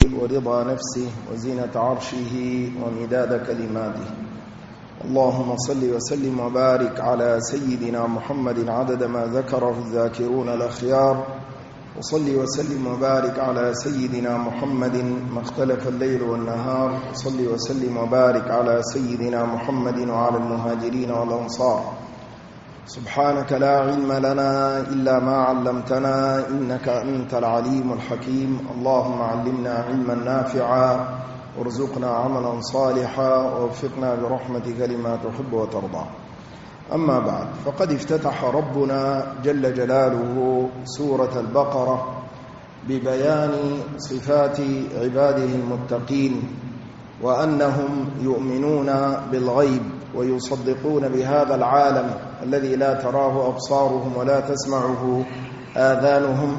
ورضا نفسه وزينة عرشه ومداد كلماته. اللهم صل وسلم وبارك على سيدنا محمد عدد ما ذكره الذاكرون الأخيار، وصل وسلم وبارك على سيدنا محمد ما اختلف الليل والنهار، وصل وسلم وبارك على سيدنا محمد وعلى المهاجرين والأنصار. سبحانك لا علم لنا إلا ما علمتنا إنك أنت العليم الحكيم. اللهم علمنا علما نافعا وارزقنا عملا صالحا ووفقنا برحمتك لما تحب وترضى. أما بعد، فقد افتتح ربنا جل جلاله سورة البقرة ببيان صفات عباده المتقين، وأنهم يؤمنون بالغيب ويصدقون بهذا العالم الذي لا تراه أبصارهم ولا تسمعه آذانهم،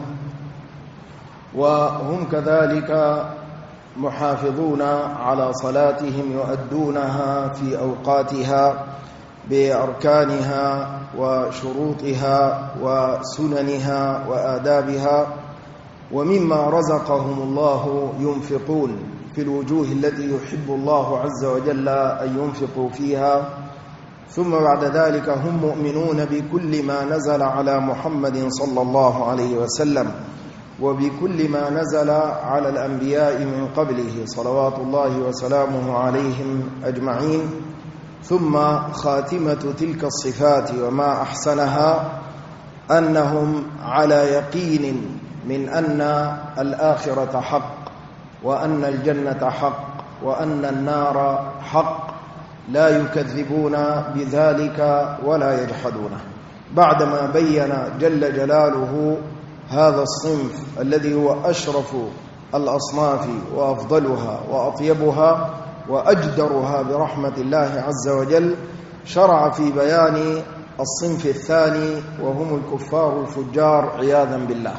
وهم كذلك محافظون على صلاتهم يؤدونها في أوقاتها بأركانها وشروطها وسننها وآدابها، ومما رزقهم الله ينفقون في الوجوه التي يحب الله عز وجل أن ينفقوا فيها. ثم بعد ذلك هم مؤمنون بكل ما نزل على محمد صلى الله عليه وسلم وبكل ما نزل على الأنبياء من قبله صلوات الله وسلامه عليهم أجمعين. ثم خاتمة تلك الصفات وما أحسنها أنهم على يقين من أن الآخرة حق، وأن الجنة حق، وأن النار حق، لا يكذبون بذلك ولا يجحدونه، بعدما بين جل جلاله هذا الصنف الذي هو أشرف الأصناف وأفضلها وأطيبها وأجدرها برحمة الله عز وجل. شرع في بيان الصنف الثاني وهم الكفار الفجار عياذا بالله.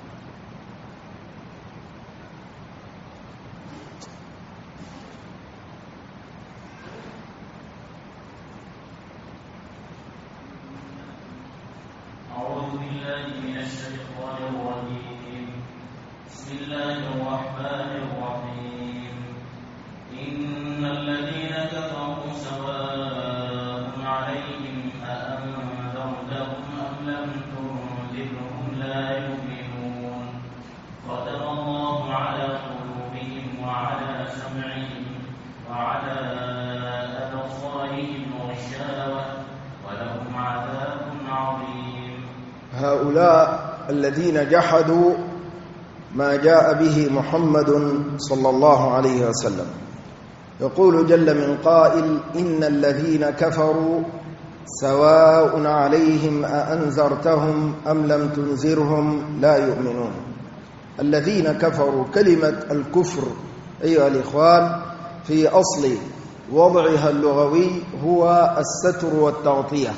هؤلاء الذين جحدوا ما جاء به محمد صلى الله عليه وسلم، يقول جل من قائل: إن الذين كفروا سواء عليهم أأنذرتهم أم لم تنذرهم لا يؤمنون. الذين كفروا، كلمة الكفر أيها الإخوان في أصل وضعها اللغوي هو الستر والتغطية.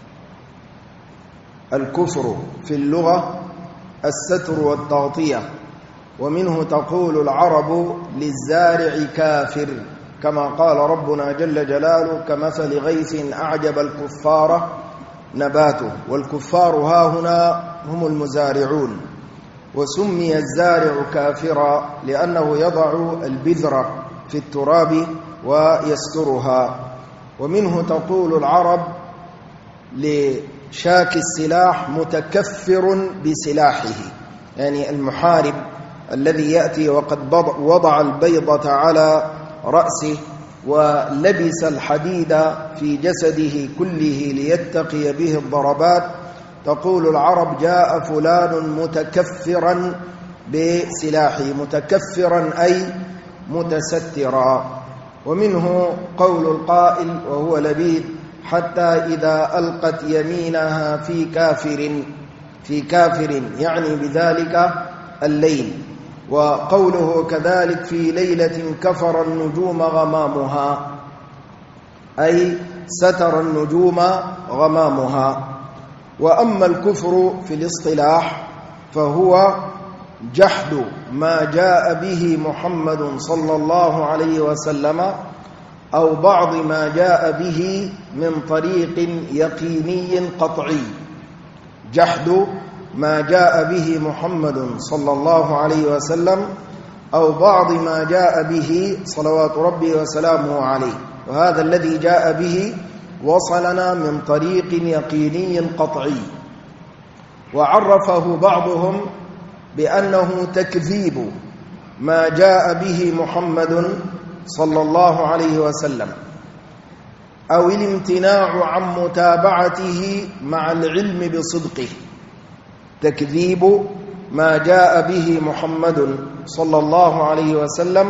الكفر في اللغة الستر والتغطية، ومنه تقول العرب للزارع كافر، كما قال ربنا جل جلاله: كمثل غيث أعجب الكفار نباته. والكفار هاهنا هم المزارعون، وسمي الزارع كافرا لأنه يضع البذرة في التراب ويسترها. ومنه تقول العرب لشاك السلاح متكفر بسلاحه، يعني المحارب الذي يأتي وقد وضع البيضة على رأسه ولبس الحديد في جسده كله ليتقي به الضربات. تقول العرب: جاء فلان متكفرا بسلاحه، متكفرا أي متسترا. ومنه قول القائل وهو لبيد: حتى إذا ألقت يمينها في كافر يعني بذلك الليل. وقوله كذلك: في ليلة كفر النجوم غمامها، أي ستر النجوم غمامها. وأما الكفر في الاصطلاح فهو جحد ما جاء به محمد صلى الله عليه وسلم أو بعض ما جاء به من طريق يقيني قطعي. جحد ما جاء به محمد صلى الله عليه وسلم أو بعض ما جاء به صلوات ربي وسلامه عليه. وهذا الذي جاء به وصلنا من طريق يقيني قطعي، وعرفه بعضهم بأنه تكذيب ما جاء به محمد صلى الله عليه وسلم، أو الامتناع عن متابعته مع العلم بصدقه. تكذيب ما جاء به محمد صلى الله عليه وسلم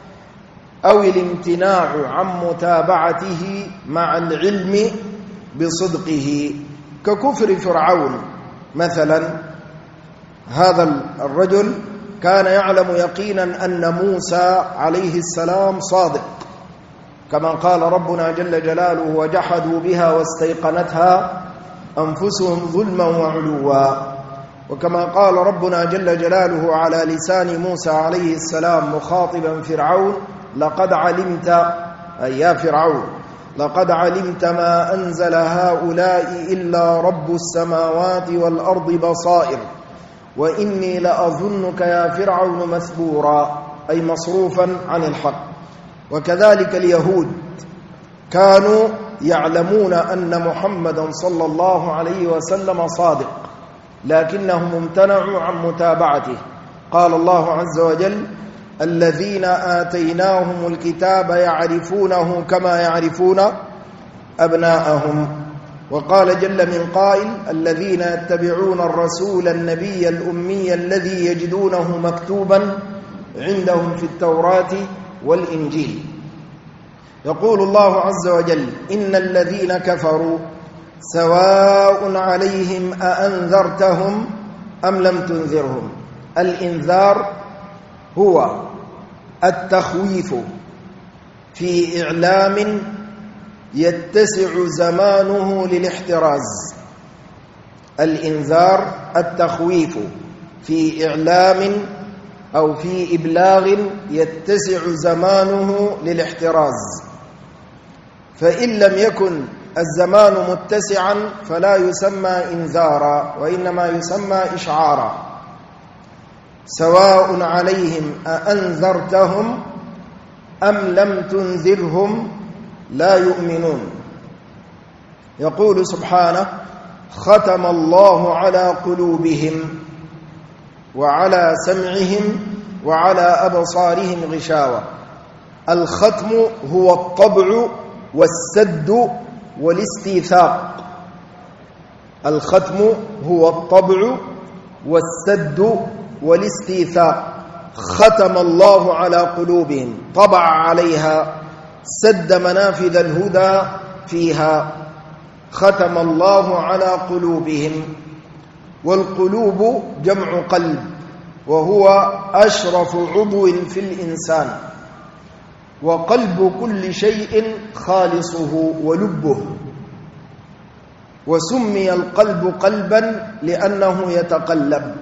أو الامتناع عن متابعته مع العلم بصدقه، ككفر فرعون مثلا. هذا الرجل كان يعلم يقينا أن موسى عليه السلام صادق، كما قال ربنا جل جلاله: وجحدوا بها واستيقنتها أنفسهم ظلما وعلوا. وكما قال ربنا جل جلاله على لسان موسى عليه السلام مخاطبا فرعون: لقد علمت، أي يا فرعون، لقد علمت ما أنزل هؤلاء إلا رب السماوات والأرض بصائر وإني لأظنك يا فرعون مثبورا، أي مصروفا عن الحق. وكذلك اليهود كانوا يعلمون أن محمدا صلى الله عليه وسلم صادق، لكنهم امتنعوا عن متابعته. قال الله عز وجل: الذين آتيناهم الكتاب يعرفونه كما يعرفون أبناءهم. وقال جل من قائل: الذين يتبعون الرسول النبي الأمي الذي يجدونه مكتوبا عندهم في التوراة والإنجيل. يقول الله عز وجل: إن الذين كفروا سواء عليهم أأنذرتهم أم لم تنذرهم. الإنذار هو التخويف في إعلام يتسع زمانه للاحتراز. الإنذار التخويف في إعلام أو في إبلاغ يتسع زمانه للاحتراز، فإن لم يكن الزمان متسعا فلا يسمى إنذارا وإنما يسمى إشعارا. سواء عليهم أأنذرتهم أم لم تنذرهم لا يؤمنون. يقول سبحانه: ختم الله على قلوبهم وعلى سمعهم وعلى أبصارهم غشاوة. الختم هو الطبع والسد والاستيثاق. الختم هو الطبع والسد والاستيثاق. ختم الله على قلوبهم، طبع عليها، سد منافذ الهدى فيها. ختم الله على قلوبهم. والقلوب جمع قلب، وهو أشرف عضو في الإنسان، وقلب كل شيء خالصه ولبه. وسمي القلب قلبا لأنه يتقلب.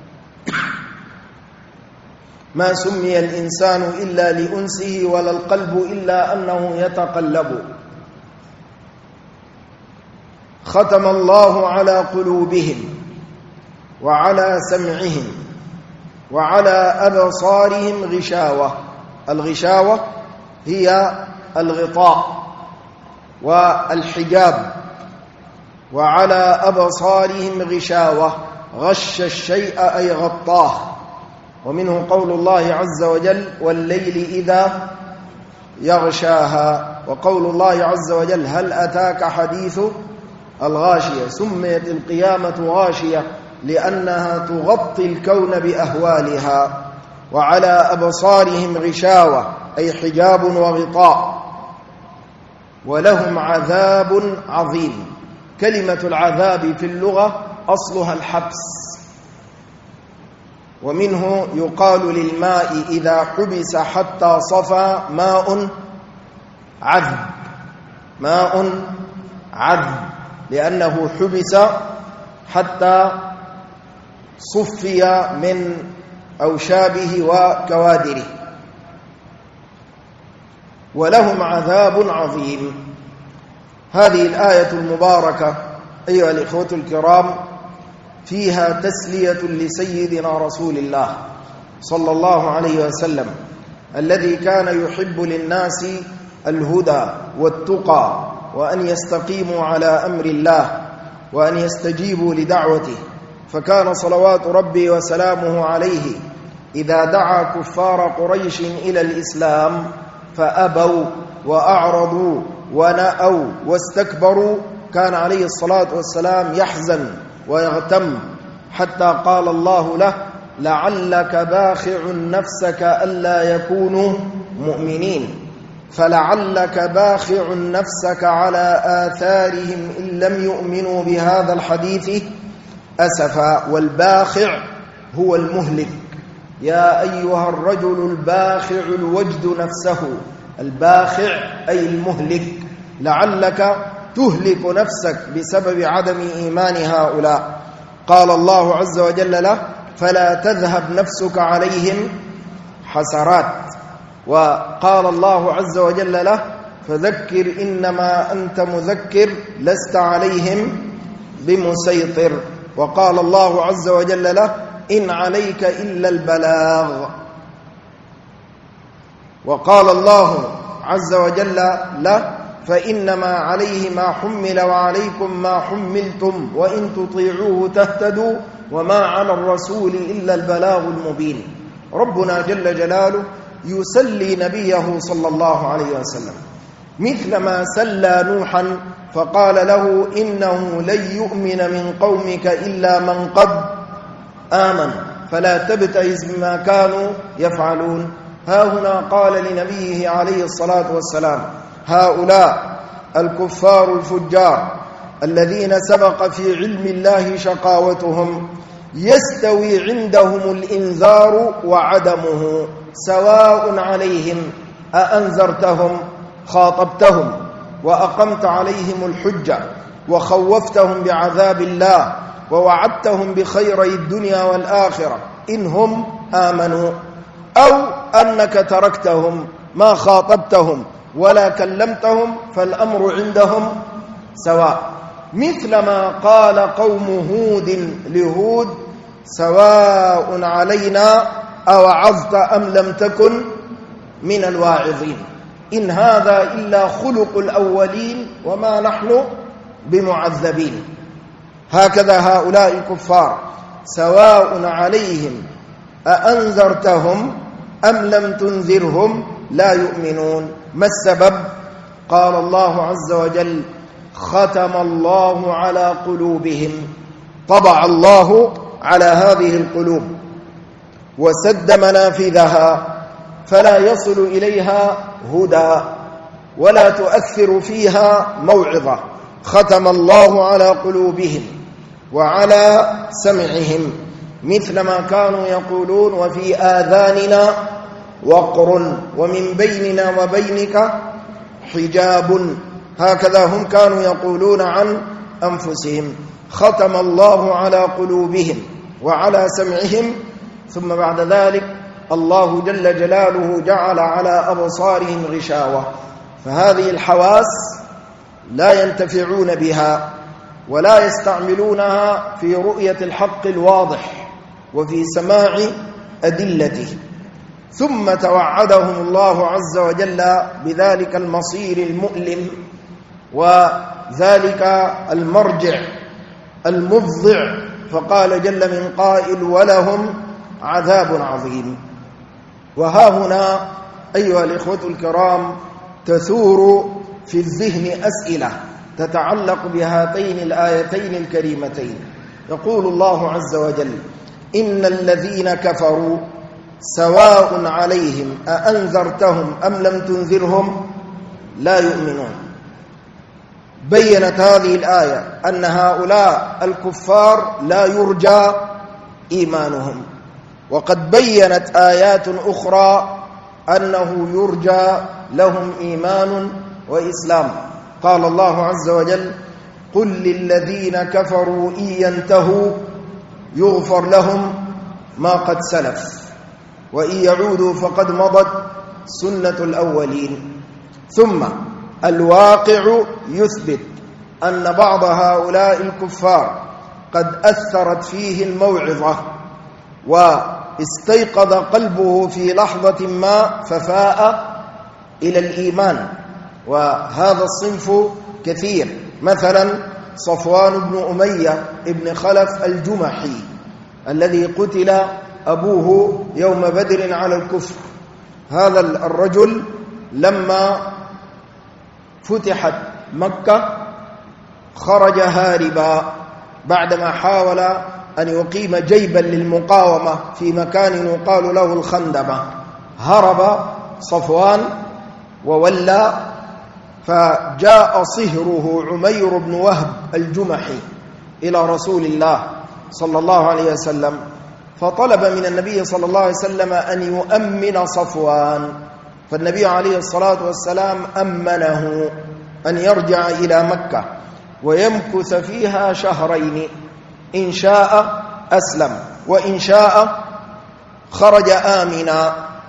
ما سمي الإنسان إلا لأنسه ولا القلب إلا أنه يتقلب. ختم الله على قلوبهم وعلى سمعهم وعلى أبصارهم غشاوة. الغشاوة هي الغطاء والحجاب. وعلى أبصارهم غشاوة، غش الشيء أي غطاه. ومنه قول الله عز وجل: والليل إذا يغشاها. وقول الله عز وجل: هل أتاك حديث الغاشية. سميت القيامة غاشية لأنها تغطي الكون بأهوالها. وعلى أبصارهم غشاوة أي حجاب وغطاء. ولهم عذاب عظيم. كلمة العذاب في اللغة أصلها الحبس، ومنه يقال للماء إذا حبس حتى صفى ماء عذب. ماء عذب لأنه حبس حتى صفي من أوشابه وكوادره. ولهم عذاب عظيم. هذه الآية المباركة أيها الإخوة الكرام فيها تسلية لسيدنا رسول الله صلى الله عليه وسلم الذي كان يحب للناس الهدى والتقى وأن يستقيموا على أمر الله وأن يستجيبوا لدعوته، فكان صلوات ربي وسلامه عليه إذا دعا كفار قريش إلى الإسلام فأبوا وأعرضوا ونأوا واستكبروا، كان عليه الصلاة والسلام يحزن ويغتم، حتى قال الله له: لعلك باخع نفسك ألا يكونوا مؤمنين، فلعلك باخع نفسك على آثارهم إن لم يؤمنوا بهذا الحديث أسفا. والباخع هو المهلك، يا أيها الرجل الباخع الوجد نفسه، الباخع أي المهلك، لعلك تهلك نفسك بسبب عدم إيمان هؤلاء. قال الله عز وجل له: فلا تذهب نفسك عليهم حسرات. وقال الله عز وجل له: فذكر إنما أنت مذكر لست عليهم بمسيطر. وقال الله عز وجل له: إن عليك إلا البلاغ. وقال الله عز وجل له: فإنما عليه ما حمل وعليكم ما حملتم وإن تطيعوه تهتدوا وما على الرسول إلا البلاغ المبين. ربنا جل جلاله يسلي نبيه صلى الله عليه وسلم مثل ما سلى نوحا فقال له: إنه لن يؤمن من قومك إلا من قد آمن فلا تبتئس بما كانوا يفعلون. ها هنا قال لنبيه عليه الصلاة والسلام: هؤلاء الكفار الفجار الذين سبق في علم الله شقاوتهم يستوي عندهم الإنذار وعدمه، سواء عليهم أأنذرتهم خاطبتهم وأقمت عليهم الحجة وخوفتهم بعذاب الله ووعدتهم بخيري الدنيا والآخرة إن هم آمنوا، أو أنك تركتهم ما خاطبتهم ولا كلمتهم فالأمر عندهم سواء. مثل ما قال قوم هود لهود: سواء علينا أوعظت أم لم تكن من الواعظين، إن هذا إلا خلق الأولين وما نحن بمعذبين. هكذا هؤلاء الكفار سواء عليهم أأنذرتهم أم لم تنذرهم لا يؤمنون. ما السبب؟ قال الله عز وجل: ختم الله على قلوبهم، طبع الله على هذه القلوب وسد منافذها فلا يصل إليها هدى ولا تؤثر فيها موعظة. ختم الله على قلوبهم وعلى سمعهم، مثل ما كانوا يقولون: وفي آذاننا وقر ومن بيننا وبينك حجاب. هكذا هم كانوا يقولون عن أنفسهم. ختم الله على قلوبهم وعلى سمعهم، ثم بعد ذلك الله جل جلاله جعل على أبصارهم غشاوة، فهذه الحواس لا ينتفعون بها ولا يستعملونها في رؤية الحق الواضح وفي سماع أدلته. ثم توعدهم الله عز وجل بذلك المصير المؤلم وذلك المرجع المفضع، فقال جل من قائل: ولهم عذاب عظيم. وها هنا أيها الإخوة الكرام تثور في الذهن أسئلة تتعلق بهاتين الآيتين الكريمتين. يقول الله عز وجل: إن الذين كفروا سواء عليهم أأنذرتهم أم لم تنذرهم لا يؤمنون. بيّنت هذه الآية أن هؤلاء الكفار لا يرجى إيمانهم، وقد بيّنت آيات أخرى أنه يرجى لهم إيمان وإسلام. قال الله عز وجل: قل للذين كفروا إن ينتهوا يغفر لهم ما قد سلف وإن يعودوا فقد مضت سنة الأولين. ثم الواقع يثبت أن بعض هؤلاء الكفار قد أثرت فيه الموعظة استيقظ قلبه في لحظة ما ففاء إلى الإيمان. وهذا الصنف كثير، مثلا صفوان بن أمية بن خلف الجمحي الذي قتل أبوه يوم بدر على الكفر. هذا الرجل لما فتحت مكة خرج هاربا بعدما حاول أن يقيم جيبا للمقاومة في مكان يقال له الخندمة. هرب صفوان وولى، فجاء صهره عمير بن وهب الجمحي إلى رسول الله صلى الله عليه وسلم، فطلب من النبي صلى الله عليه وسلم أن يؤمن صفوان، فالنبي عليه الصلاة والسلام أمنه أن يرجع إلى مكة ويمكث فيها شهرين، إن شاء أسلم وإن شاء خرج آمنا.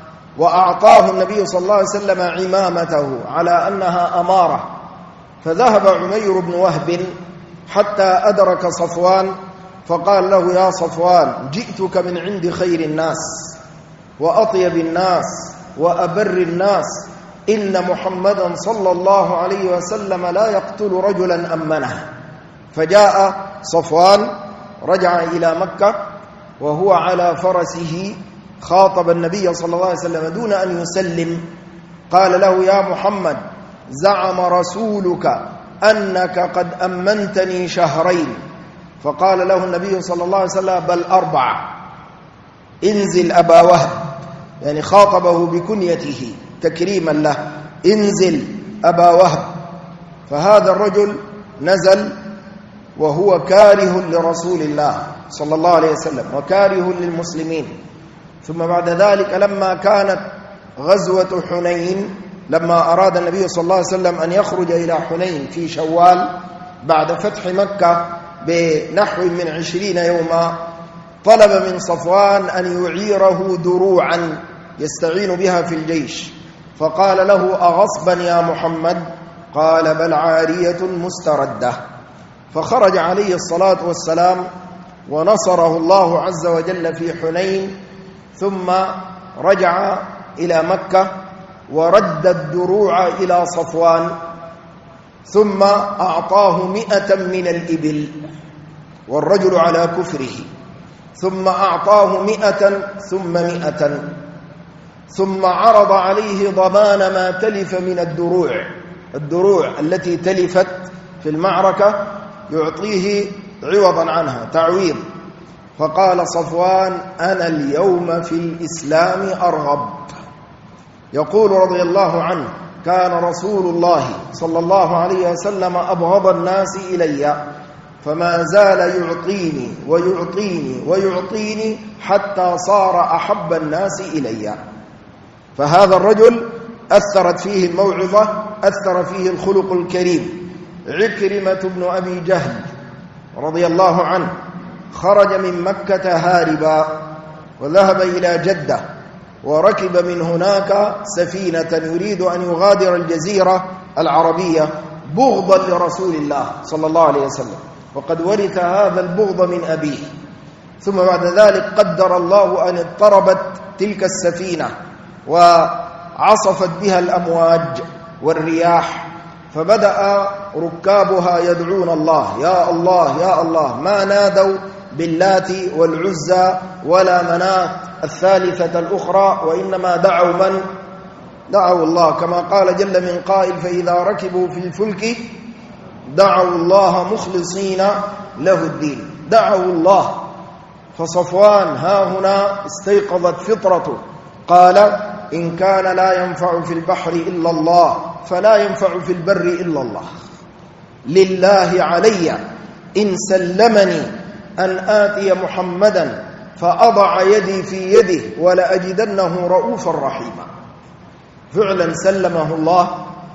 وأعطاه النبي صلى الله عليه وسلم عمامته على أنها أمارة. فذهب عمير بن وهب حتى أدرك صفوان فقال له: يا صفوان، جئتك من عند خير الناس وأطيب الناس وأبر الناس، إن محمدا صلى الله عليه وسلم لا يقتل رجلا أمنه. فجاء صفوان، رجع إلى مكة وهو على فرسه، خاطب النبي صلى الله عليه وسلم دون أن يسلم. قال له: يا محمد، زعم رسولك أنك قد أمنتني شهرين. فقال له النبي صلى الله عليه وسلم: بل 4. انزل أبا وهب، يعني خاطبه بكنيته تكريما له، انزل أبا وهب. فهذا الرجل نزل وهو كاره لرسول الله صلى الله عليه وسلم وكاره للمسلمين. ثم بعد ذلك لما كانت غزوة حنين، لما أراد النبي صلى الله عليه وسلم أن يخرج إلى حنين في شوال بعد فتح مكة بنحو من 20 يوما، طلب من صفوان أن يعيره دروعا يستعين بها في الجيش. فقال له: أغصبا يا محمد؟ قال: بل عارية مستردة. فخرج عليه الصلاة والسلام ونصره الله عز وجل في حنين، ثم رجع إلى مكة ورد الدروع إلى صفوان، ثم أعطاه 100 من الإبل والرجل على كفره، ثم أعطاه 100 ثم 100، ثم عرض عليه ضمان ما تلف من الدروع التي تلفت في المعركة يعطيه عوضا عنها، تعويض. فقال صفوان: أنا اليوم في الإسلام أرغب. يقول رضي الله عنه: كان رسول الله صلى الله عليه وسلم أبغض الناس إلي، فما زال يعطيني ويعطيني ويعطيني حتى صار أحب الناس إلي. فهذا الرجل أثرت فيه الموعظة، أثر فيه الخلق الكريم. عكرمة بن أبي جهل رضي الله عنه خرج من مكة هاربا وذهب إلى جدة، وركب من هناك سفينة يريد أن يغادر الجزيرة العربية بغضا لرسول الله صلى الله عليه وسلم، وقد ورث هذا البغض من أبيه. ثم بعد ذلك قدر الله أن اضطربت تلك السفينة وعصفت بها الأمواج والرياح، فبدأ ركابها يدعون الله: يا الله يا الله. ما نادوا باللات والعزى ولا مناة الثالثة الأخرى، وإنما دعوا من؟ دعوا الله، كما قال جل من قائل: فإذا ركبوا في الفلك دعوا الله مخلصين له الدين. دعوا الله. فصفوان ها هنا استيقظت فطرته، قال: إن كان لا ينفع في البحر إلا الله فلا ينفع في البر إلا الله. لله علي إن سلمني أن آتي محمدا فأضع يدي في يده ولأجدنه رؤوفا رحيما. فعلا سلمه الله،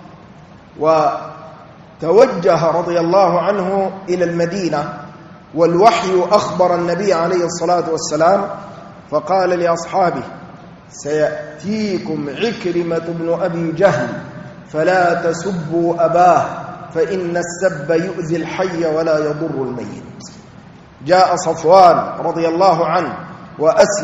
وتوجه رضي الله عنه إلى المدينة، والوحي أخبر النبي عليه الصلاة والسلام فقال لأصحابه: سيأتيكم عكرمة بن أبي جهل فلا تسبوا أباه فإن السب يؤذي الحي ولا يضر الميت. جاء صفوان رضي الله عنه وأسلم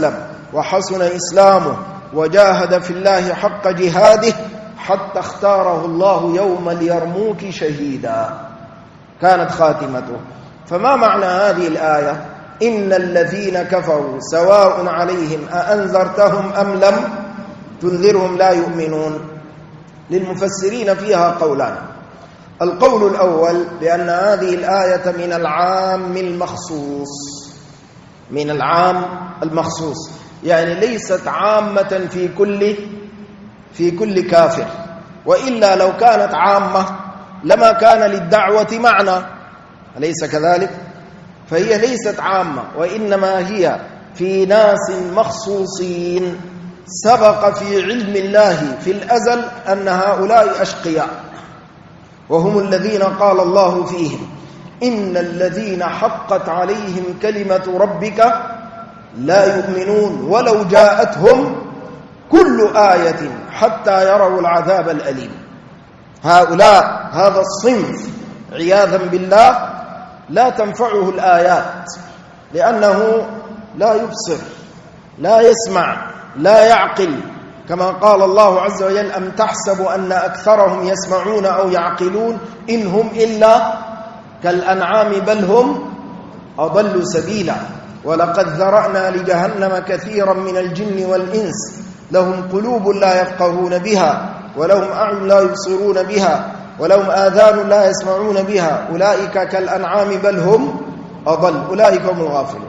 وحسن إسلامه وجاهد في الله حق جهاده حتى اختاره الله يوم اليرموك شهيدا. كانت خاتمته. فما معنى هذه الآية؟ إن الذين كفروا سواء عليهم أأنذرتهم أم لم تنذرهم لا يؤمنون. للمفسرين فيها قولان. القول الأول بأن هذه الآية من العام المخصوص، من العام المخصوص، يعني ليست عامة في كل كافر، وإلا لو كانت عامة لما كان للدعوة معنى، أليس كذلك؟ فهي ليست عامة، وإنما هي في ناس مخصوصين سبق في علم الله في الأزل أن هؤلاء أشقياء، وهم الذين قال الله فيهم إن الذين حقت عليهم كلمة ربك لا يؤمنون ولو جاءتهم كل آية حتى يروا العذاب الأليم. هؤلاء هذا الصنف عياذا بالله لا تنفعه الآيات، لأنه لا يبصر لا يسمع لا يعقل، كما قال الله عز وجل أم تحسب أن أكثرهم يسمعون أو يعقلون إن هم إلا كالأنعام بل هم أضل سبيلا ولقد ذرأنا لجهنم كثيرا من الجن والإنس لهم قلوب لا يفقهون بها ولهم أعين لا يبصرون بها ولهم آذان لا يسمعون بها أولئك كالأنعام بل هم أضل أولئك هم الغافلون.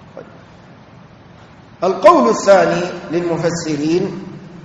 القول الثاني للمفسرين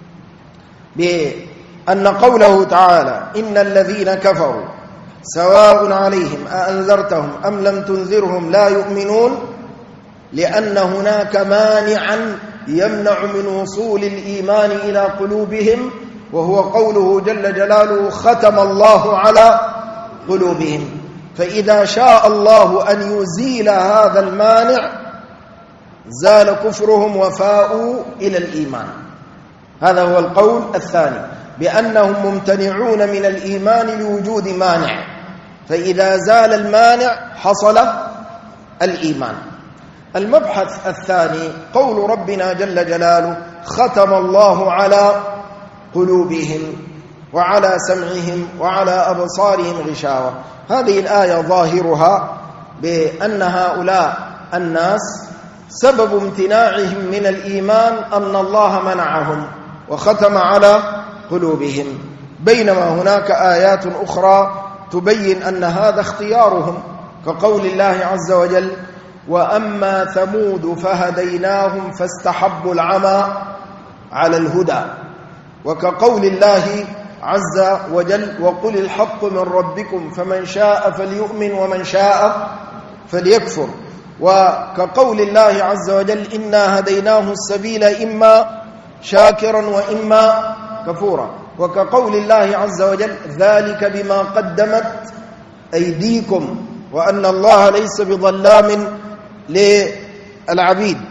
بأن قوله تعالى إن الذين كفروا سواء عليهم أأنذرتهم أم لم تنذرهم لا يؤمنون، لأن هناك مانعا يمنع من وصول الإيمان إلى قلوبهم، وهو قوله جل جلاله ختم الله على قلوبهم. فإذا شاء الله أن يزيل هذا المانع زال كفرهم وفاءوا إلى الإيمان. هذا هو القول الثاني، بأنهم ممتنعون من الإيمان لوجود مانع، فإذا زال المانع حصل الإيمان. المبحث الثاني قول ربنا جل جلاله ختم الله على قلوبهم وعلى سمعهم وعلى أبصارهم غشاوة. هذه الآية ظاهرها بأن هؤلاء الناس سبب امتناعهم من الإيمان أن الله منعهم وختم على قلوبهم، بينما هناك آيات أخرى تبين أن هذا اختيارهم، كقول الله عز وجل وأما ثمود فهديناهم فاستحبوا العمى على الهدى، وكقول الله عز وجل وقل الحق من ربكم فمن شاء فليؤمن ومن شاء فليكفر، وكقول الله عز وجل إنا هديناه السبيل إما شاكرا وإما كفورا، وكقول الله عز وجل ذلك بما قدمت أيديكم وأن الله ليس بظلام للعبيد.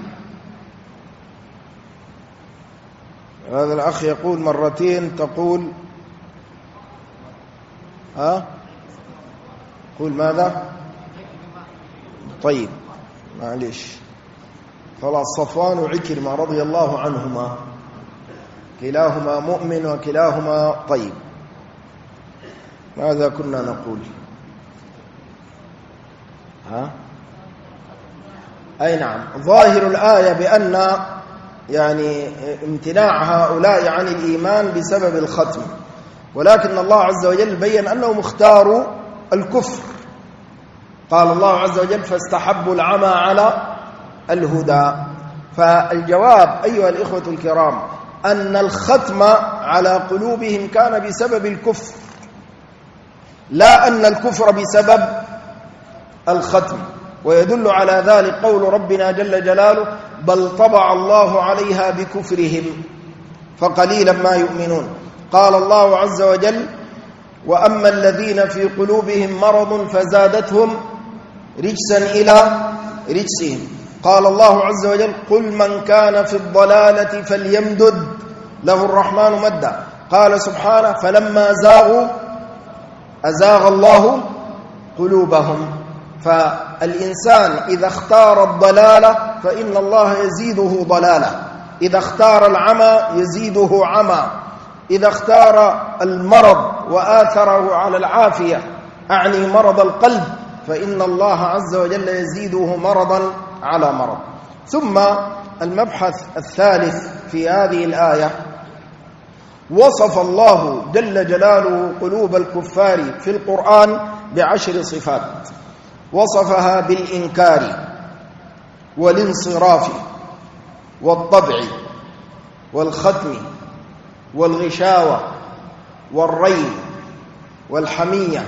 هذا الأخ يقول مرتين تقول قول ماذا؟ طيب معليش خلاص. صفوان وعكرمة رضي الله عنهما كلاهما مؤمن وكلاهما طيب. ماذا كنا نقول؟ أي نعم، ظاهر الآية بأن يعني امتناع هؤلاء عن الإيمان بسبب الختم، ولكن الله عز وجل بيّن أنهم اختاروا الكفر. قال الله عز وجل فاستحبوا العمى على الهدى. فالجواب أيها الإخوة الكرام أن الختم على قلوبهم كان بسبب الكفر، لا أن الكفر بسبب الختم. ويدل على ذلك قول ربنا جل جلاله بل طبع الله عليها بكفرهم فقليلا ما يؤمنون. قال الله عز وجل وأما الذين في قلوبهم مرض فزادتهم رجسا إلى رجسهم. قال الله عز وجل قل من كان في الضلالة فليمدد له الرحمن مدا. قال سبحانه فلما زاغوا أزاغ الله قلوبهم. فالإنسان إذا اختار الضلالة فإن الله يزيده ضلالة، إذا اختار العمى يزيده عمى، إذا اختار المرض وآثره على العافية أعني مرض القلب فإن الله عز وجل يزيده مرضا على مرض. ثم المبحث الثالث في هذه الآية، وصف الله جل جلاله قلوب الكفار في القرآن ب10 صفات، وصفها بالإنكار والانصراف والطبع والختم والغشاوة والري والحمية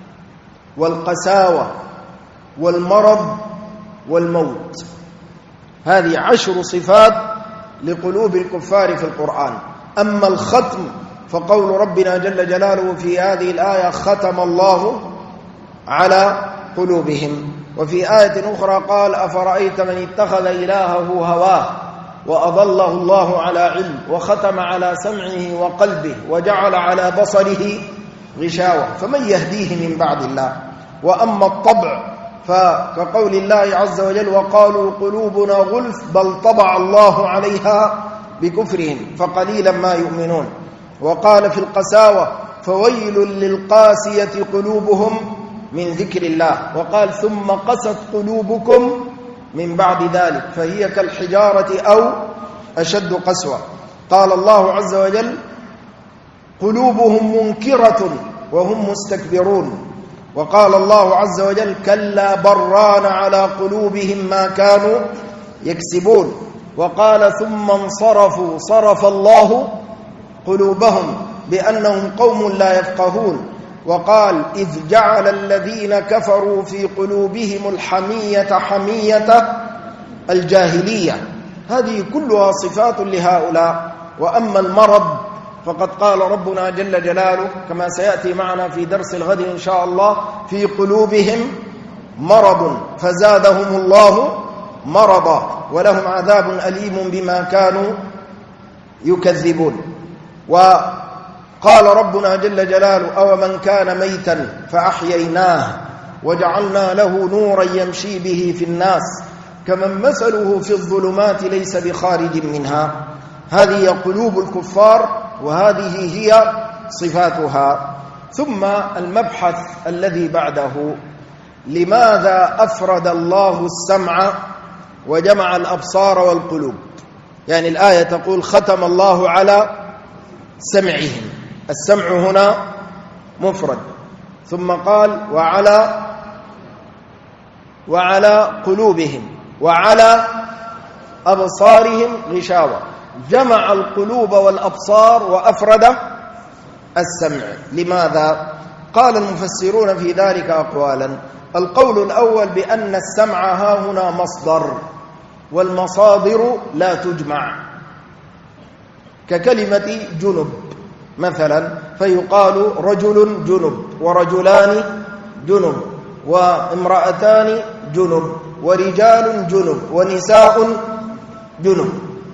والقساوة والمرض والموت. هذه 10 صفات لقلوب الكفار في القرآن. أما الختم فقول ربنا جل جلاله في هذه الآية ختم الله على قلوبهم. وفي آية أخرى قال أفرأيت من اتخذ إلهه هواه وأضله الله على علم وختم على سمعه وقلبه وجعل على بصره غشاوة فمن يهديه من بعد الله. وأما الطبع فكقول الله عز وجل وقالوا قلوبنا غلف بل طبع الله عليها بكفرهم فقليلا ما يؤمنون. وقال في القساوة فويل للقاسية قلوبهم من ذكر الله. وقال ثم قست قلوبكم من بعد ذلك فهي كالحجارة أو أشد قسوة. قال الله عز وجل قلوبهم منكرة وهم مستكبرون. وقال الله عز وجل كلا بران على قلوبهم ما كانوا يكسبون. وقال ثم انصرفوا صرف الله قلوبهم بأنهم قوم لا يفقهون. وقال إذ جعل الذين كفروا في قلوبهم الحمية حمية الجاهلية. هذه كلها صفات لهؤلاء. وأما المرض فقد قال ربنا جل جلاله كما سيأتي معنا في درس الغد إن شاء الله في قلوبهم مرض فزادهم الله مرضا ولهم عذاب أليم بما كانوا يكذبون. وقال ربنا جل جلاله أو من كان ميتا فأحييناه وجعلنا له نورا يمشي به في الناس كمن مثله في الظلمات ليس بخارج منها. هذه قلوب الكفار وهذه هي صفاتها. ثم المبحث الذي بعده لماذا أفرد الله السمع وجمع الأبصار والقلوب؟ يعني الآية تقول ختم الله على سمعهم، السمع هنا مفرد، ثم قال وعلى قلوبهم وعلى أبصارهم غشاوة. جمع القلوب والأبصار وأفرد السمع. لماذا؟ قال المفسرون في ذلك أقوالا. القول الأول بأن السمع ها هنا مصدر والمصادر لا تجمع، ككلمة جنب مثلا فيقال رجل جنب ورجلان جنب وامرأتان جنب ورجال جنب ونساء جنب،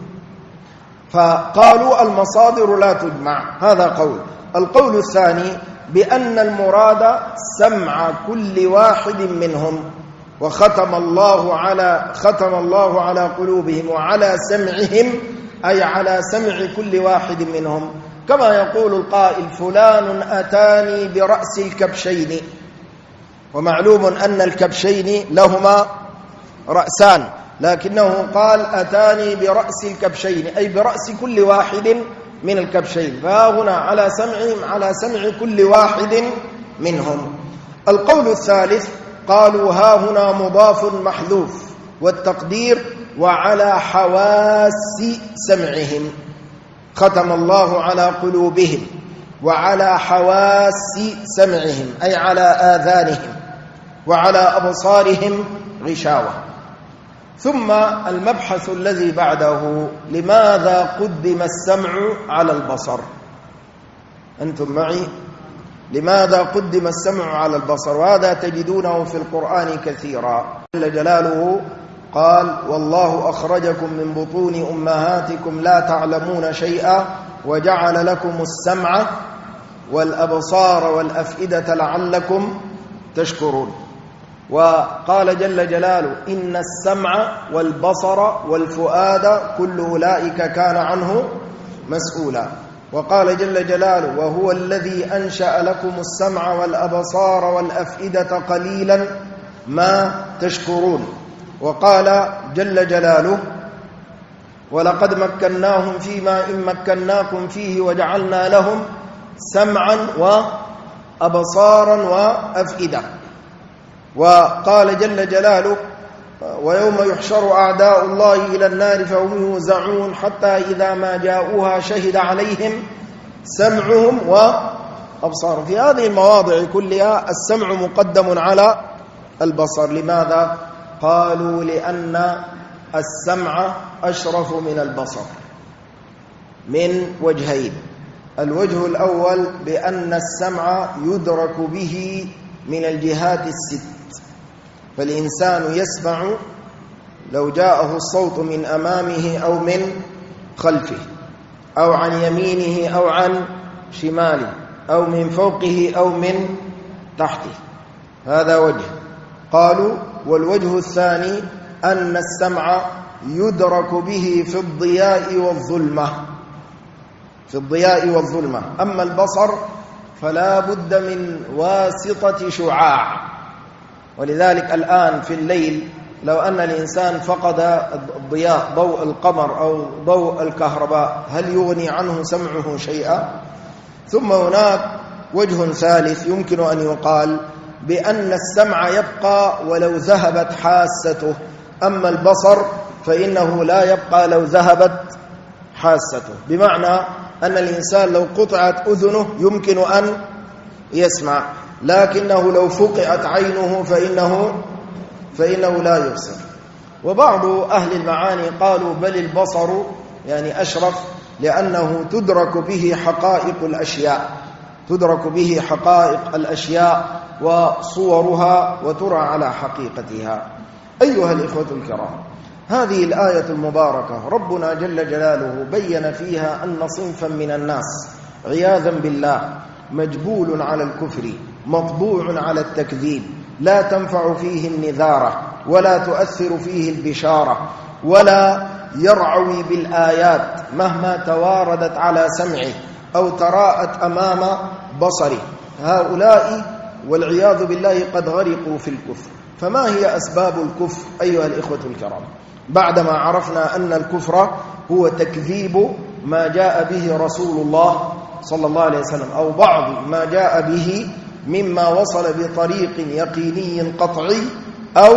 فقالوا المصادر لا تجمع. هذا قول. القول الثاني بأن المراد سمع كل واحد منهم وختم الله على قلوبهم وعلى سمعهم أي على سمع كل واحد منهم، كما يقول القائل فلان أتاني برأس الكبشين، ومعلوم أن الكبشين لهما رأسان لكنه قال أتاني برأس الكبشين أي برأس كل واحد من الكبشين، فهنا على سمعهم على سمع كل واحد منهم. القول الثالث قالوا ها هنا مضاف محذوف والتقدير وعلى حواس سمعهم، ختم الله على قلوبهم وعلى حواس سمعهم أي على آذانهم وعلى أبصارهم غشاوة. ثم المبحث الذي بعده لماذا قدم السمع على البصر؟ أنتم معي؟ لماذا قدم السمع على البصر؟ وهذا تجدونه في القرآن كثيرا. جل جلاله قال والله أخرجكم من بطون أمهاتكم لا تعلمون شيئا وجعل لكم السمع والأبصار والأفئدة لعلكم تشكرون. وقال جل جلاله إن السمع والبصر والفؤاد كل أولئك كان عنه مسؤولا. وقال جل جلاله وهو الذي أنشأ لكم السمع والأبصار والأفئدة قليلا ما تشكرون. وقال جل جلاله ولقد مكناهم فيما إن مكناكم فيه وجعلنا لهم سمعا وأبصارا وأفئدة. وقال جل جلاله ويوم يحشر أعداء الله إلى النار فهم يوزعون حتى إذا ما جاءوها شهد عليهم سمعهم وأبصارهم. في هذه المواضع كلها السمع مقدم على البصر. لماذا؟ قالوا لأن السمع أشرف من البصر من وجهين. الوجه الأول بأن السمع يدرك به من الجهات الست، فالإنسان يسمع لو جاءه الصوت من أمامه أو من خلفه أو عن يمينه أو عن شماله أو من فوقه أو من تحته. هذا وجه. قالوا والوجه الثاني أن السمع يدرك به في الضياء والظلمة، في الضياء والظلمة. أما البصر فلا بد من واسطة شعاع. ولذلك الآن في الليل لو أن الإنسان فقد الضياء ضوء القمر أو ضوء الكهرباء هل يغني عنه سمعه شيئا؟ ثم هناك وجه ثالث يمكن أن يقال بأن السمع يبقى ولو ذهبت حاسته، أما البصر فإنه لا يبقى لو ذهبت حاسته. بمعنى أن الإنسان لو قطعت أذنه يمكن أن يسمع، لكنه لو فقعت عينه فإنه لا يبصر. وبعض أهل المعاني قالوا بل البصر يعني أشرف لأنه تدرك به حقائق الأشياء، تدرك به حقائق الأشياء وصورها وترى على حقيقتها. أيها الإخوة الكرام، هذه الآية المباركة ربنا جل جلاله بين فيها أن صنفا من الناس عياذا بالله مجبول على الكفر مطبوع على التكذيب، لا تنفع فيه النذارة ولا تؤثر فيه البشارة ولا يرعوي بالآيات مهما تواردت على سمعه أو تراءت أمام بصره. هؤلاء والعياذ بالله قد غرقوا في الكفر. فما هي أسباب الكفر أيها الإخوة الكرام؟ بعدما عرفنا أن الكفر هو تكذيب ما جاء به رسول الله صلى الله عليه وسلم أو بعض ما جاء به مما وصل بطريق يقيني قطعي أو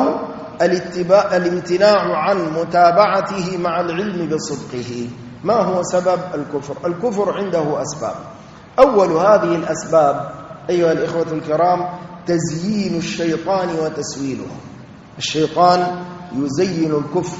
الامتناع عن متابعته مع العلم بصدقه. ما هو سبب الكفر؟ الكفر عنده أسباب. أول هذه الأسباب أيها الإخوة الكرام تزيين الشيطان وتسويله. الشيطان يزين الكفر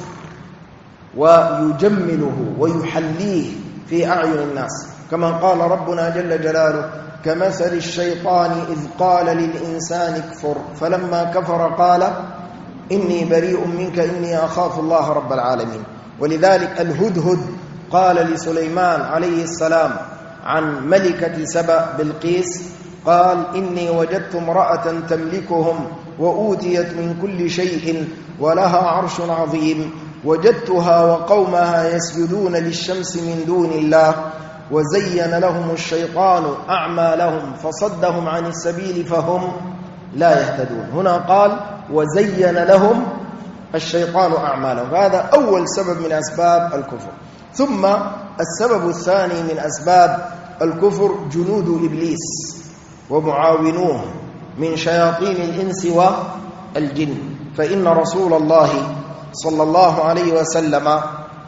ويجمله ويحليه في أعين الناس، كما قال ربنا جل جلاله كمثل الشيطان إذ قال للإنسان اكفر فلما كفر قال إني بريء منك إني أخاف الله رب العالمين. ولذلك الهدهد قال لسليمان عليه السلام عن ملكة سبأ بلقيس قال إني وجدت امرأة تملكهم وأوتيت من كل شيء ولها عرش عظيم وجدتها وقومها يسجدون للشمس من دون الله وزين لهم الشيطان أعمالهم فصدهم عن السبيل فهم لا يهتدون. هنا قال وزين لهم الشيطان أعمالهم، فهذا أول سبب من أسباب الكفر. ثم السبب الثاني من أسباب الكفر جنود إبليس ومعاونوه من شياطين الإنس والجن. فإن رسول الله صلى الله عليه وسلم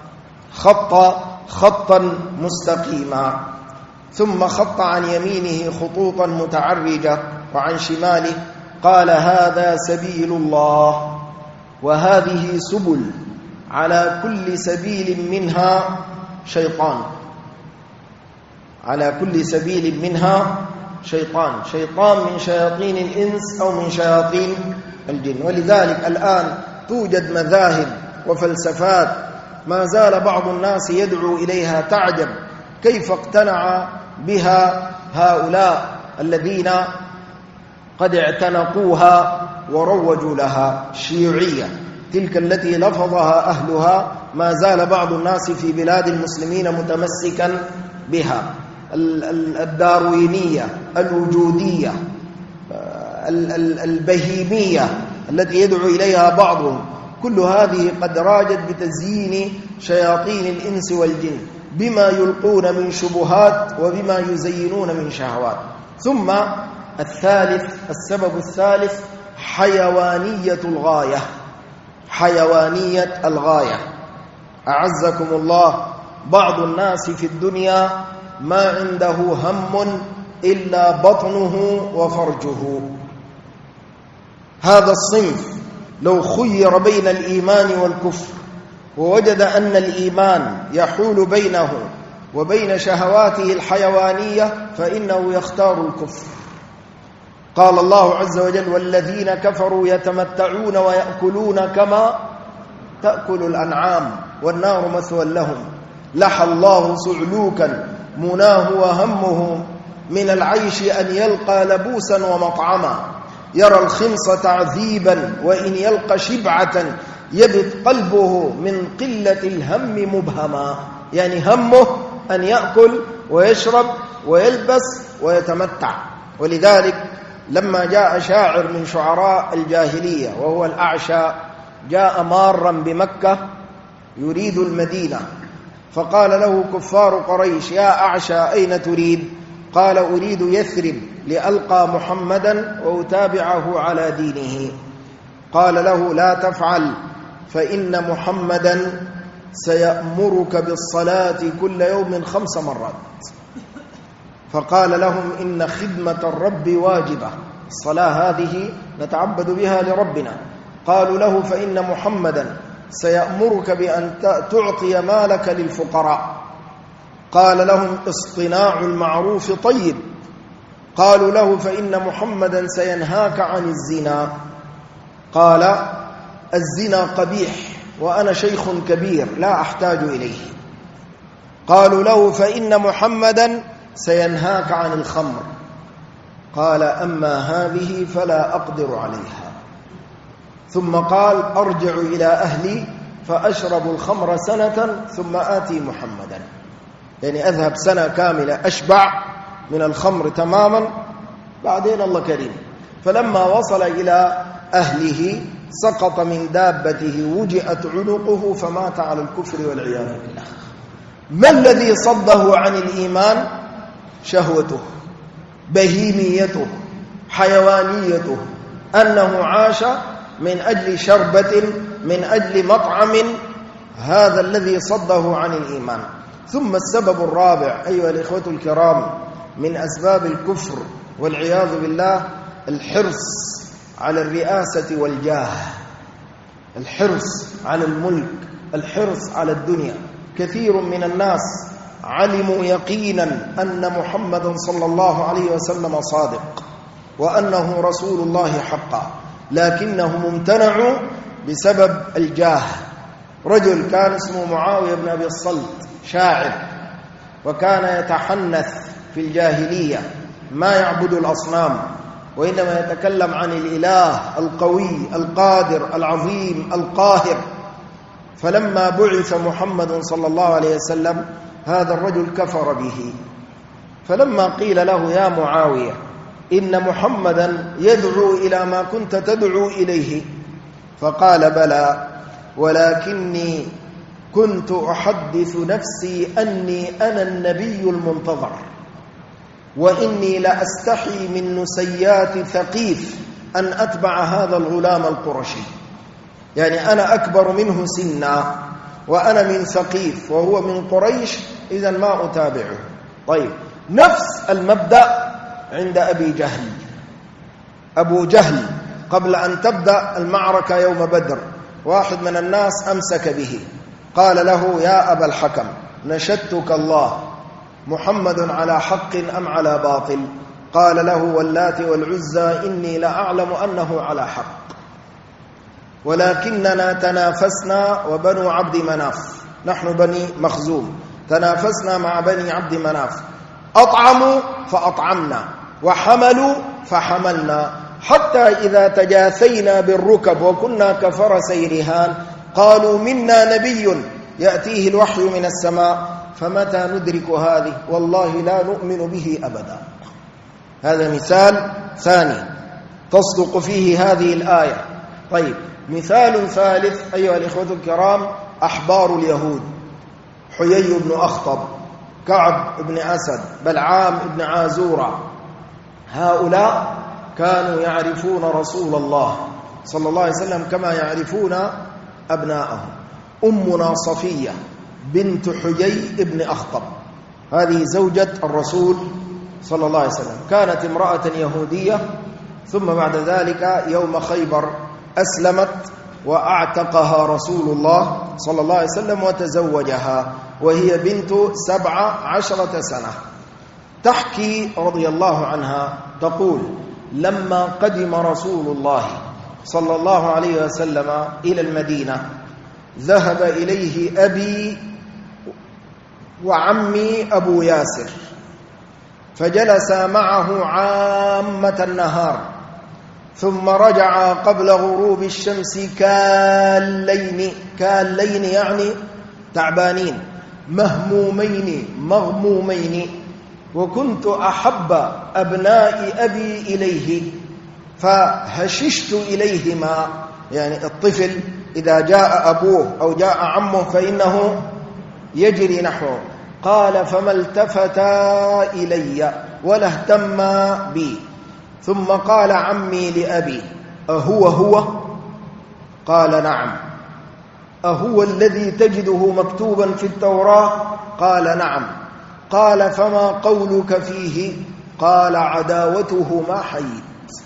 خطا مستقيما ثم خط عن يمينه خطوطا متعرجة وعن شماله قال هذا سبيل الله وهذه سبل على كل سبيل منها شيطان، على كل سبيل منها شيطان من شياطين الإنس أو من شياطين الجن. ولذلك الآن توجد مذاهب وفلسفات ما زال بعض الناس يدعو إليها، تعجب كيف اقتنع بها هؤلاء الذين قد اعتنقوها وروجوا لها. الشيوعية تلك التي لفظها أهلها ما زال بعض الناس في بلاد المسلمين متمسكا بها. الداروينية، الوجودية، البهيمية التي يدعو إليها بعضهم، كل هذه قد راجت بتزيين شياطين الإنس والجن بما يلقون من شبهات وبما يزينون من شهوات. ثم السبب الثالث حيوانية الغاية. حيوانية الغاية. أعزكم الله، بعض الناس في الدنيا ما عنده هم إلا بطنه وفرجه. هذا الصنف لو خير بين الإيمان والكفر ووجد أن الإيمان يحول بينه وبين شهواته الحيوانية فإنه يختار الكفر. قال الله عز وجل: والذين كفروا يتمتعون ويأكلون كما تأكل الأنعام والنار مثوى لهم. لحى الله صعلوكا مناه وهمه من العيش أن يلقى لبوسا ومطعما. يرى الخمص تعذيبا وإن يلقى شبعة يبت قلبه من قلة الهم مبهما. يعني همه أن يأكل ويشرب ويلبس ويتمتع. ولذلك لما جاء شاعر من شعراء الجاهلية وهو الأعشى جاء مارا بمكة يريد المدينة، فقال له كفار قريش: يا أعشى أين تريد؟ قال: أريد يثرب لألقى محمدا وأتابعه على دينه. قال له: لا تفعل، فإن محمدا سيأمرك بالصلاة كل يوم 5 مرات. فقال لهم: إن خدمة الرب واجبة، الصلاة هذه نتعبد بها لربنا. قالوا له: فإن محمدا سيأمرك بأن تعطي مالك للفقراء. قال لهم: اصطناع المعروف طيب. قالوا له: فإن محمدا سينهاك عن الزنا. قال: الزنا قبيح وأنا شيخ كبير لا أحتاج إليه. قالوا له: فإن محمدا سينهاك عن الخمر. قال: أما هذه فلا أقدر عليها. ثم قال: أرجع إلى أهلي فأشرب الخمر سنة ثم آتي محمدا. يعني أذهب سنة كاملة أشبع من الخمر تماما، بعدين الله كريم. فلما وصل إلى أهله سقط من دابته وجئت عنقه فمات على الكفر والعياذ بالله. ما الذي صده عن الإيمان؟ شهوته، بهيميته، حيوانيته، أنه عاش من أجل شربة، من أجل مطعم. هذا الذي صده عن الإيمان. ثم السبب الرابع أيها الإخوة الكرام من أسباب الكفر والعياذ بالله الحرص على الرئاسة والجاه، الحرص على الملك، الحرص على الدنيا. كثير من الناس علموا يقينا أن محمدا صلى الله عليه وسلم صادق وأنه رسول الله حقا، لكنهم امتنعوا بسبب الجاه. رجل كان اسمه معاوية بن أبي الصلت، شاعر، وكان يتحنث في الجاهلية، ما يعبد الأصنام، وإنما يتكلم عن الإله القوي القادر العظيم القاهر. فلما بعث محمد صلى الله عليه وسلم هذا الرجل كفر به. فلما قيل له: يا معاوية، إن محمدا يدعو إلى ما كنت تدعو إليه، فقال: بلى، ولكني كنت أحدث نفسي أني أنا النبي المنتظر، وإني لأستحي من نسيات ثقيف أن أتبع هذا الغلام القرشي. يعني أنا أكبر منه سنا وأنا من ثقيف وهو من قريش، إذن ما أتابعه. طيب، نفس المبدأ عند أبي جهل. أبو جهل قبل أن تبدأ المعركة يوم بدر واحد من الناس أمسك به، قال له: يا أبا الحكم، نشدتك الله، محمد على حق أم على باطل؟ قال له: واللات والعزى إني لأعلم أنه على حق، ولكننا تنافسنا وبنو عبد مناف، نحن بني مخزوم، تنافسنا مع بني عبد مناف، أطعموا فأطعمنا وحملوا فحملنا، حتى إذا تجاثينا بالركب وكنا كفرسي رهان قالوا منا نبي يأتيه الوحي من السماء فمتى ندرك هذه والله لا نؤمن به أبدا. هذا مثال ثاني تصدق فيه هذه الآية. طيب، مثال ثالث أيها الإخوة الكرام، أحبار اليهود، حيي بن أخطب، كعب بن أسد، بلعام بن عازورة، هؤلاء كانوا يعرفون رسول الله صلى الله عليه وسلم كما يعرفون أبناءهم. أمنا صفية بنت حيي بن أخطب، هذه زوجة الرسول صلى الله عليه وسلم، كانت امرأة يهودية، ثم بعد ذلك يوم خيبر أسلمت وأعتقها رسول الله صلى الله عليه وسلم وتزوجها، وهي بنت 17 سنة. تحكي رضي الله عنها تقول: لما قدم رسول الله صلى الله عليه وسلم إلى المدينة ذهب إليه أبي وعمي أبو ياسر، فجلس معه عامة النهار، ثم رجع قبل غروب الشمس كاللين يعني تعبانين، مهمومين مغمومين. وكنت أحب أبناء أبي إليه فهششت إليهما، يعني الطفل إذا جاء أبوه أو جاء عمه فإنه يجري نحوه. قال: فما التفتا إلي ولا اهتما بي. ثم قال عمي لأبي: أهو؟ قال: نعم. أهو الذي تجده مكتوبا في التوراة؟ قال: نعم. قال: فما قولك فيه؟ قال: عداوته ما حييت.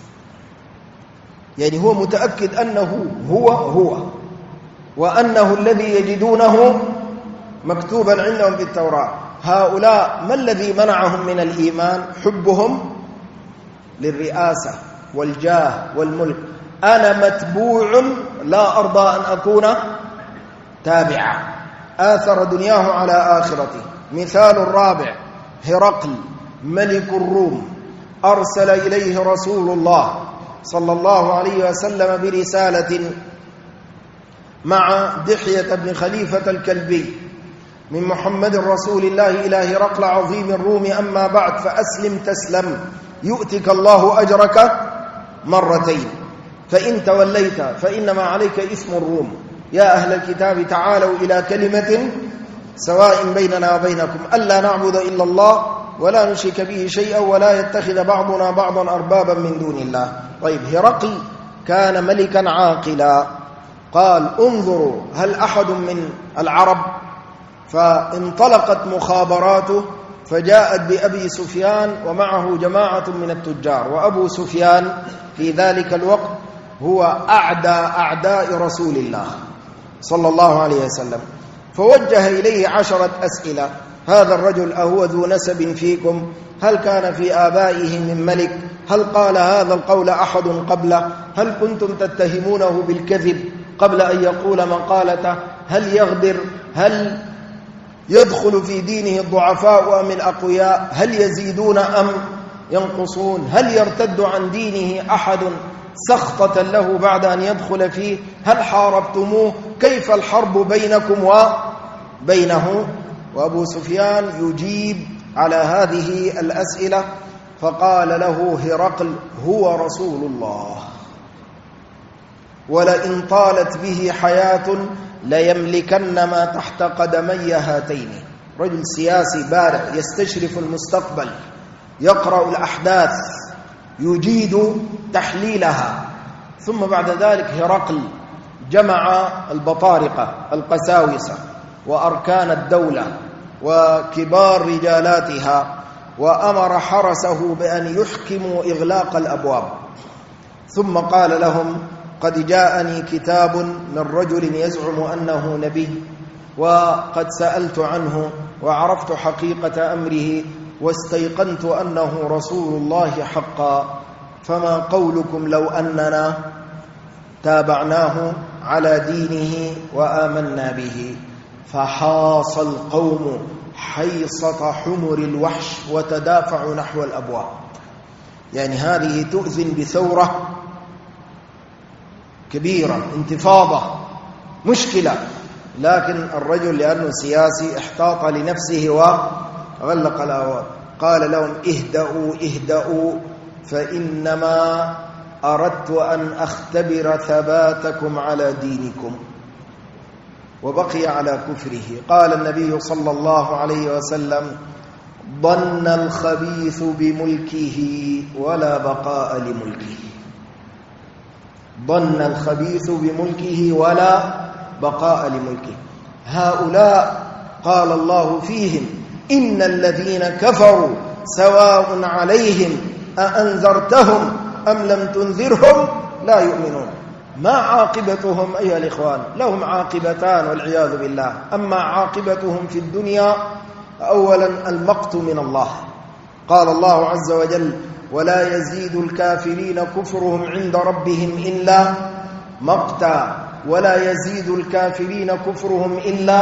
يعني هو متأكد أنه هو وأنه الذي يجدونه مكتوبا عندهم في التوراة. هؤلاء ما الذي منعهم من الإيمان؟ حبهم للرئاسة والجاه والملك. أنا متبوع لا أرضى أن أكون تابعا، آثر دنياه على آخرته. مثال الرابع: هرقل ملك الروم أرسل إليه رسول الله صلى الله عليه وسلم برسالة مع دحية بن خليفة الكلبي من محمد رسول الله إلى هرقل عظيم الروم: أما بعد فأسلم تسلم يؤتك الله أجرك مرتين، فإن توليت فإنما عليك إثم الروم. يا أهل الكتاب تعالوا إلى كلمة سواء بيننا وبينكم ألا نعبد إلا الله ولا نشرك به شيئا ولا يتخذ بعضنا بعضا أربابا من دون الله. طيب، هرقل كان ملكا عاقلا، قال: انظروا هل أحد من العرب؟ فانطلقت مخابراته فجاءت بأبي سفيان ومعه جماعة من التجار، وأبو سفيان في ذلك الوقت هو أعدى أعداء رسول الله صلى الله عليه وسلم. فوجه إليه 10 أسئلة: هذا الرجل أهو ذو نسب فيكم؟ هل كان في آبائه من ملك؟ هل قال هذا القول أحد قبله؟ هل كنتم تتهمونه بالكذب قبل أن يقول مقالته؟ هل يغدر؟ هل يدخل في دينه الضعفاء أم الأقوياء؟ هل يزيدون أم ينقصون؟ هل يرتد عن دينه أحد سخطة له بعد أن يدخل فيه؟ هل حاربتموه؟ كيف الحرب بينكم وبينه؟ وأبو سفيان يجيب على هذه الأسئلة، فقال له هرقل: هو رسول الله، ولئن طالت به حياة ليملكن ما تحت قدمي هاتين. رجل سياسي بارع يستشرف المستقبل، يقرأ الأحداث، يجيد تحليلها. ثم بعد ذلك هرقل جمع البطارقة القساوسة وأركان الدولة وكبار رجالاتها، وأمر حرسه بأن يحكموا إغلاق الأبواب، ثم قال لهم: قد جاءني كتاب من رجل يزعم أنه نبي، وقد سألت عنه وعرفت حقيقة أمره واستيقنت أنه رسول الله حقا، فما قولكم لو أننا تابعناه على دينه وآمنا به؟ فحاص القوم حيصة حمر الوحش وتدافعوا نحو الأبواب. يعني هذه تؤذن بثورة كبيرة، انتفاضة، مشكلة. لكن الرجل لأنه سياسي احتاط لنفسه وغلق الأبواب، قال لهم اهدأوا اهدأوا فإنما أردت أن أختبر ثباتكم على دينكم، وبقي على كفره. قال النبي صلى الله عليه وسلم ضن الخبيث بملكه ولا بقاء لملكه. ضن الخبيث بملكه ولا بقاء لملكه. هؤلاء قال الله فيهم إن الذين كفروا سواء عليهم أأنذرتهم أم لم تنذرهم لا يؤمنون. ما عاقبتهم أيها الإخوان؟ لهم عاقبتان والعياذ بالله. أما عاقبتهم في الدنيا أولا المقت من الله. قال الله عز وجل ولا يزيد الكافرين كفرهم عند ربهم إلا مقتا، ولا يزيد الكافرين كفرهم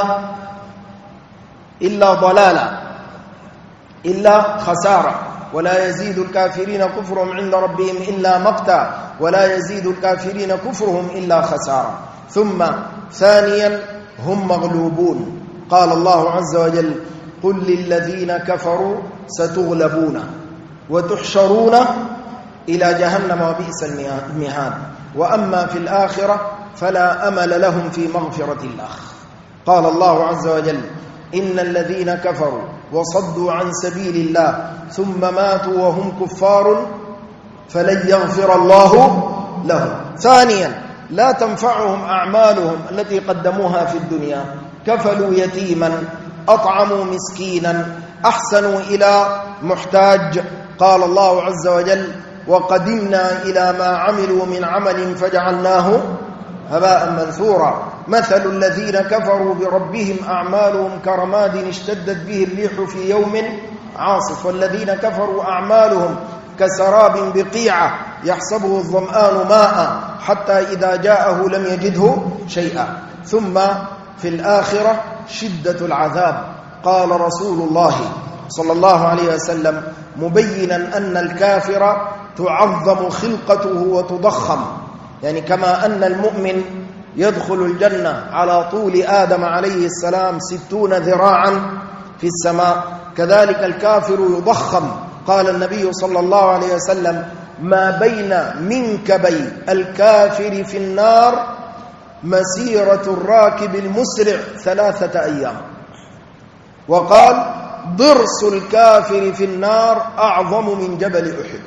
إلا ضلالا، إلا خسارة. ولا يزيد الكافرين كفرهم عند ربهم إلا مقتا، ولا يزيد الكافرين كفرهم إلا خسارة. ثم ثانيا هم مغلوبون. قال الله عز وجل قل للذين كفروا ستغلبون وتحشرون إلى جهنم وبئس المهاد، وأما في الآخرة فلا أمل لهم في مغفرة الله. قال الله عز وجل إن الذين كفروا وصدوا عن سبيل الله ثم ماتوا وهم كفار فلن يغفر الله لهم. ثانيا لا تنفعهم أعمالهم التي قدموها في الدنيا، كفلوا يتيما، أطعموا مسكينا، أحسنوا إلى محتاج. قال الله عز وجل وقدمنا إلى ما عملوا من عمل فجعلناه هباء منثورا. مثل الذين كفروا بربهم أعمالهم كرماد اشتدت به الريح في يوم عاصف، والذين كفروا أعمالهم كسراب بقيعة يحسبه الظمآن ماء حتى إذا جاءه لم يجده شيئا. ثم في الآخرة شدة العذاب. قال رسول الله صلى الله عليه وسلم مبينا أن الكافر تعظم خلقته وتضخم، يعني كما أن المؤمن يدخل الجنة على طول آدم عليه السلام 60 ذراعا في السماء، كذلك الكافر يضخم. قال النبي صلى الله عليه وسلم ما بين منكبي الكافر في النار مسيرة الراكب المسرع 3 أيام. وقال ضرس الكافر في النار أعظم من جبل أحد.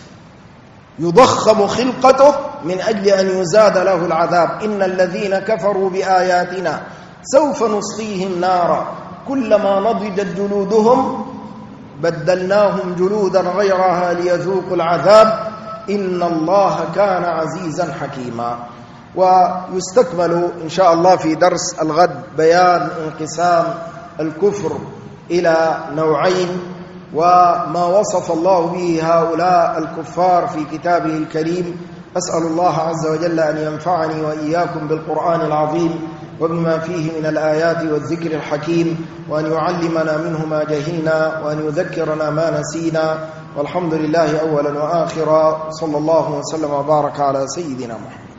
يضخم خلقته من أجل أن يزاد له العذاب. إن الذين كفروا بآياتنا سوف نصليهم نارا كلما نضجت جلودهم بدلناهم جلودا غيرها ليذوقوا العذاب إن الله كان عزيزا حكيما. ويستكمل إن شاء الله في درس الغد بيان انقسام الكفر إلى نوعين، وما وصف الله به هؤلاء الكفار في كتابه الكريم. أسأل الله عز وجل أن ينفعني وإياكم بالقرآن العظيم وبما فيه من الآيات والذكر الحكيم، وأن يعلمنا منه ما جهلنا، وأن يذكرنا ما نسينا. والحمد لله أولا وآخرا، صلى الله وسلم وبارك على سيدنا محمد.